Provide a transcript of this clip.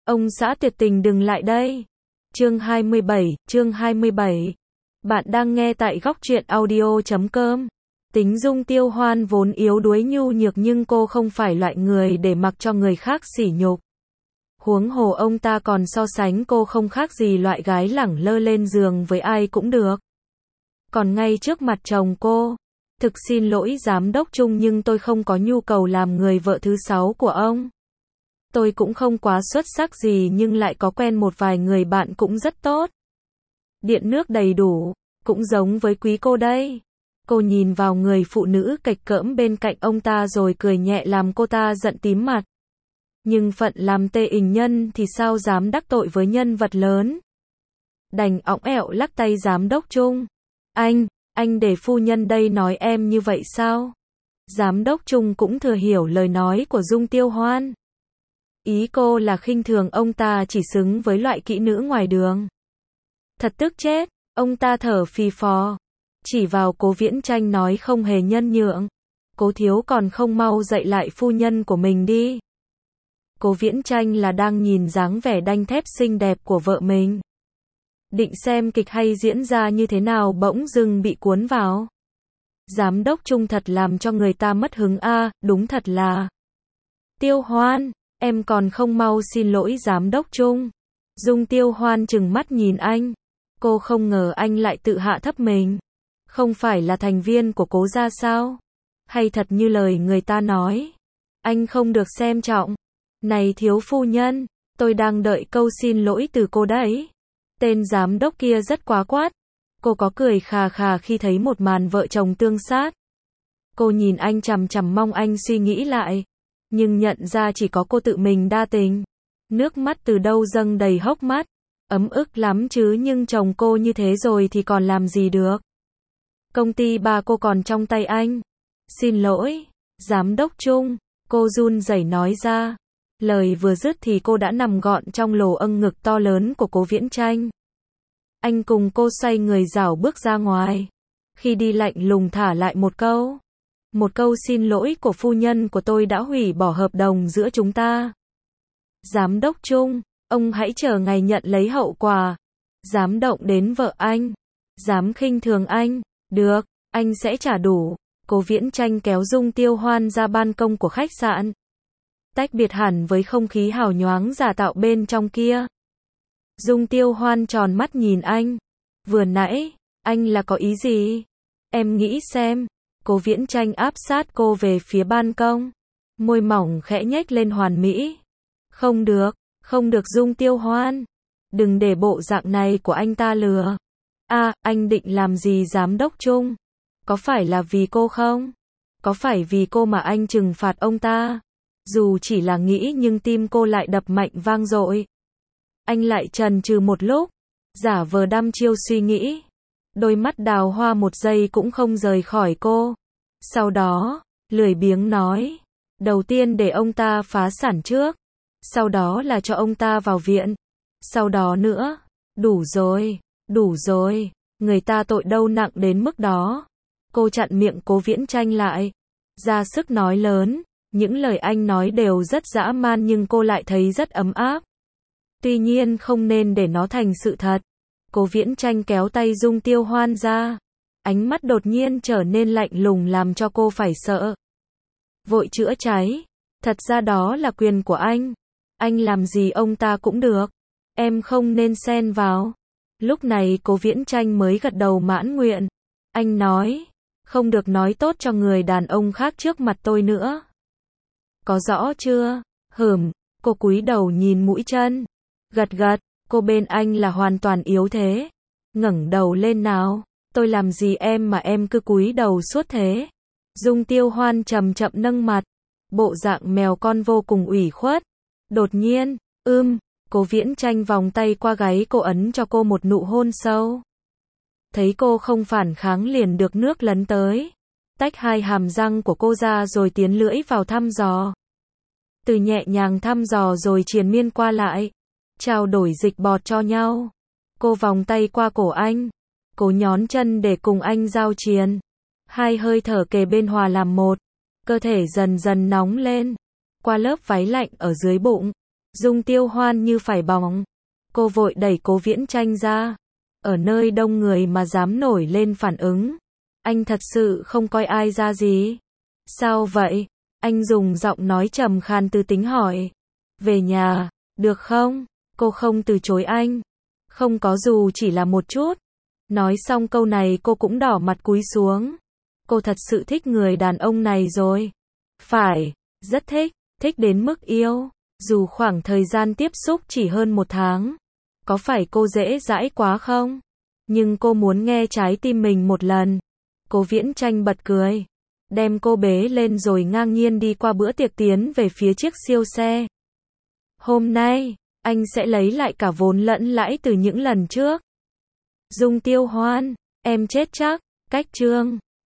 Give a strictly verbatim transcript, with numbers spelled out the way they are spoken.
Ông xã tuyệt tình đừng lại đây. Chương hai mươi bảy, chương hai mươi bảy. Bạn đang nghe tại góc truyện audio chấm com. Tính Dung Tiêu Hoan vốn yếu đuối nhu nhược nhưng cô không phải loại người để mặc cho người khác sỉ nhục. Huống hồ ông ta còn so sánh cô không khác gì loại gái lẳng lơ lên giường với ai cũng được. Còn ngay trước mặt chồng cô, thực xin lỗi giám đốc Trung nhưng tôi không có nhu cầu làm người vợ thứ sáu của ông. Tôi cũng không quá xuất sắc gì nhưng lại có quen một vài người bạn cũng rất tốt. Điện nước đầy đủ, cũng giống với quý cô đây. Cô nhìn vào người phụ nữ cạch cỡm bên cạnh ông ta rồi cười nhẹ làm cô ta giận tím mặt. Nhưng phận làm tê ình nhân thì sao dám đắc tội với nhân vật lớn. Đành õng ẹo lắc tay giám đốc Trung. Anh, anh để phu nhân đây nói em như vậy sao? Giám đốc Trung cũng thừa hiểu lời nói của Dung Tiêu Hoan. Ý cô là khinh thường ông ta chỉ xứng với loại kỹ nữ ngoài đường. Thật tức chết, ông ta thở phì phò. Chỉ vào Cố Viễn Tranh nói không hề nhân nhượng. Cố thiếu còn không mau dạy lại phu nhân của mình đi. Cố Viễn Tranh là đang nhìn dáng vẻ đanh thép xinh đẹp của vợ mình. Định xem kịch hay diễn ra như thế nào bỗng dưng bị cuốn vào. Giám đốc Trung thật làm cho người ta mất hứng a, à, đúng thật là. Tiêu Hoan, em còn không mau xin lỗi giám đốc Trung. Dung Tiêu Hoan trừng mắt nhìn anh. Cô không ngờ anh lại tự hạ thấp mình. Không phải là thành viên của Cố gia sao? Hay thật như lời người ta nói, anh không được xem trọng. Này thiếu phu nhân, tôi đang đợi câu xin lỗi từ cô đấy. Tên giám đốc kia rất quá quát. Cô có cười khà khà khi thấy một màn vợ chồng tương sát. Cô nhìn anh chằm chằm mong anh suy nghĩ lại. Nhưng nhận ra chỉ có cô tự mình đa tình. Nước mắt từ đâu dâng đầy hốc mắt. Ấm ức lắm chứ nhưng chồng cô như thế rồi thì còn làm gì được. Công ty bà cô còn trong tay anh. Xin lỗi, giám đốc Trung, cô run rẩy nói ra. Lời vừa dứt thì cô đã nằm gọn trong lồ âng ngực to lớn của Cố Viễn Tranh. Anh cùng cô xoay người rảo bước ra ngoài. Khi đi lạnh lùng thả lại một câu. Một câu xin lỗi của phu nhân của tôi đã hủy bỏ hợp đồng giữa chúng ta. Giám đốc Trung, ông hãy chờ ngày nhận lấy hậu quả. Dám động đến vợ anh. Dám khinh thường anh. Được, anh sẽ trả đủ. Cố Viễn Tranh kéo Dung Tiêu Hoan ra ban công của khách sạn. Tách biệt hẳn với không khí hào nhoáng giả tạo bên trong kia. Dung Tiêu Hoan tròn mắt nhìn anh. Vừa nãy, anh là có ý gì? Em nghĩ xem. Cố Viễn Tranh áp sát cô về phía ban công. Môi mỏng khẽ nhếch lên hoàn mỹ. Không được, không được Dung Tiêu Hoan. Đừng để bộ dạng này của anh ta lừa. À, anh định làm gì giám đốc Trung? Có phải là vì cô không? Có phải vì cô mà anh trừng phạt ông ta? Dù chỉ là nghĩ nhưng tim cô lại đập mạnh vang dội. Anh lại chần chừ một lúc, giả vờ đăm chiêu suy nghĩ. Đôi mắt đào hoa một giây cũng không rời khỏi cô. Sau đó, lười biếng nói. Đầu tiên để ông ta phá sản trước. Sau đó là cho ông ta vào viện. Sau đó nữa. Đủ rồi, đủ rồi. Người ta tội đâu nặng đến mức đó. Cô chặn miệng Cố Viễn Tranh lại. Ra sức nói lớn. Những lời anh nói đều rất dã man nhưng cô lại thấy rất ấm áp. Tuy nhiên không nên để nó thành sự thật. Cố Viễn Tranh kéo tay Dung Tiêu Hoan ra. Ánh mắt đột nhiên trở nên lạnh lùng làm cho cô phải sợ. Vội chữa cháy. Thật ra đó là quyền của anh. Anh làm gì ông ta cũng được. Em không nên xen vào. Lúc này Cố Viễn Tranh mới gật đầu mãn nguyện. Anh nói. Không được nói tốt cho người đàn ông khác trước mặt tôi nữa. Có rõ chưa? Hửm, cô cúi đầu nhìn mũi chân. Gật gật, cô bên anh là hoàn toàn yếu thế. Ngẩng đầu lên nào. Tôi làm gì em mà em cứ cúi đầu suốt thế? Dung Tiêu Hoan chậm chậm nâng mặt. Bộ dạng mèo con vô cùng ủy khuất. Đột nhiên, ưm, Cố Viễn Tranh vòng tay qua gáy cô ấn cho cô một nụ hôn sâu. Thấy cô không phản kháng liền được nước lấn tới. Tách hai hàm răng của cô ra rồi tiến lưỡi vào thăm dò. Từ nhẹ nhàng thăm dò rồi triền miên qua lại. Trao đổi dịch bọt cho nhau. Cô vòng tay qua cổ anh. Cố nhón chân để cùng anh giao triền. Hai hơi thở kề bên hòa làm một. Cơ thể dần dần nóng lên. Qua lớp váy lạnh ở dưới bụng. Dung Tiêu Hoan như phải bỏng. Cô vội đẩy Cố Viễn Tranh ra. Ở nơi đông người mà dám nổi lên phản ứng. Anh thật sự không coi ai ra gì. Sao vậy? Anh dùng giọng nói trầm khàn tư tính hỏi. Về nhà, được không? Cô không từ chối anh. Không có dù chỉ là một chút. Nói xong câu này cô cũng đỏ mặt cúi xuống. Cô thật sự thích người đàn ông này rồi. Phải, rất thích, thích đến mức yêu. Dù khoảng thời gian tiếp xúc chỉ hơn một tháng. Có phải cô dễ dãi quá không? Nhưng cô muốn nghe trái tim mình một lần. Cố Viễn Tranh bật cười. Đem cô bế lên rồi ngang nhiên đi qua bữa tiệc tiến về phía chiếc siêu xe. Hôm nay, anh sẽ lấy lại cả vốn lẫn lãi từ những lần trước. Dung Tiêu Hoan, em chết chắc, cách chương.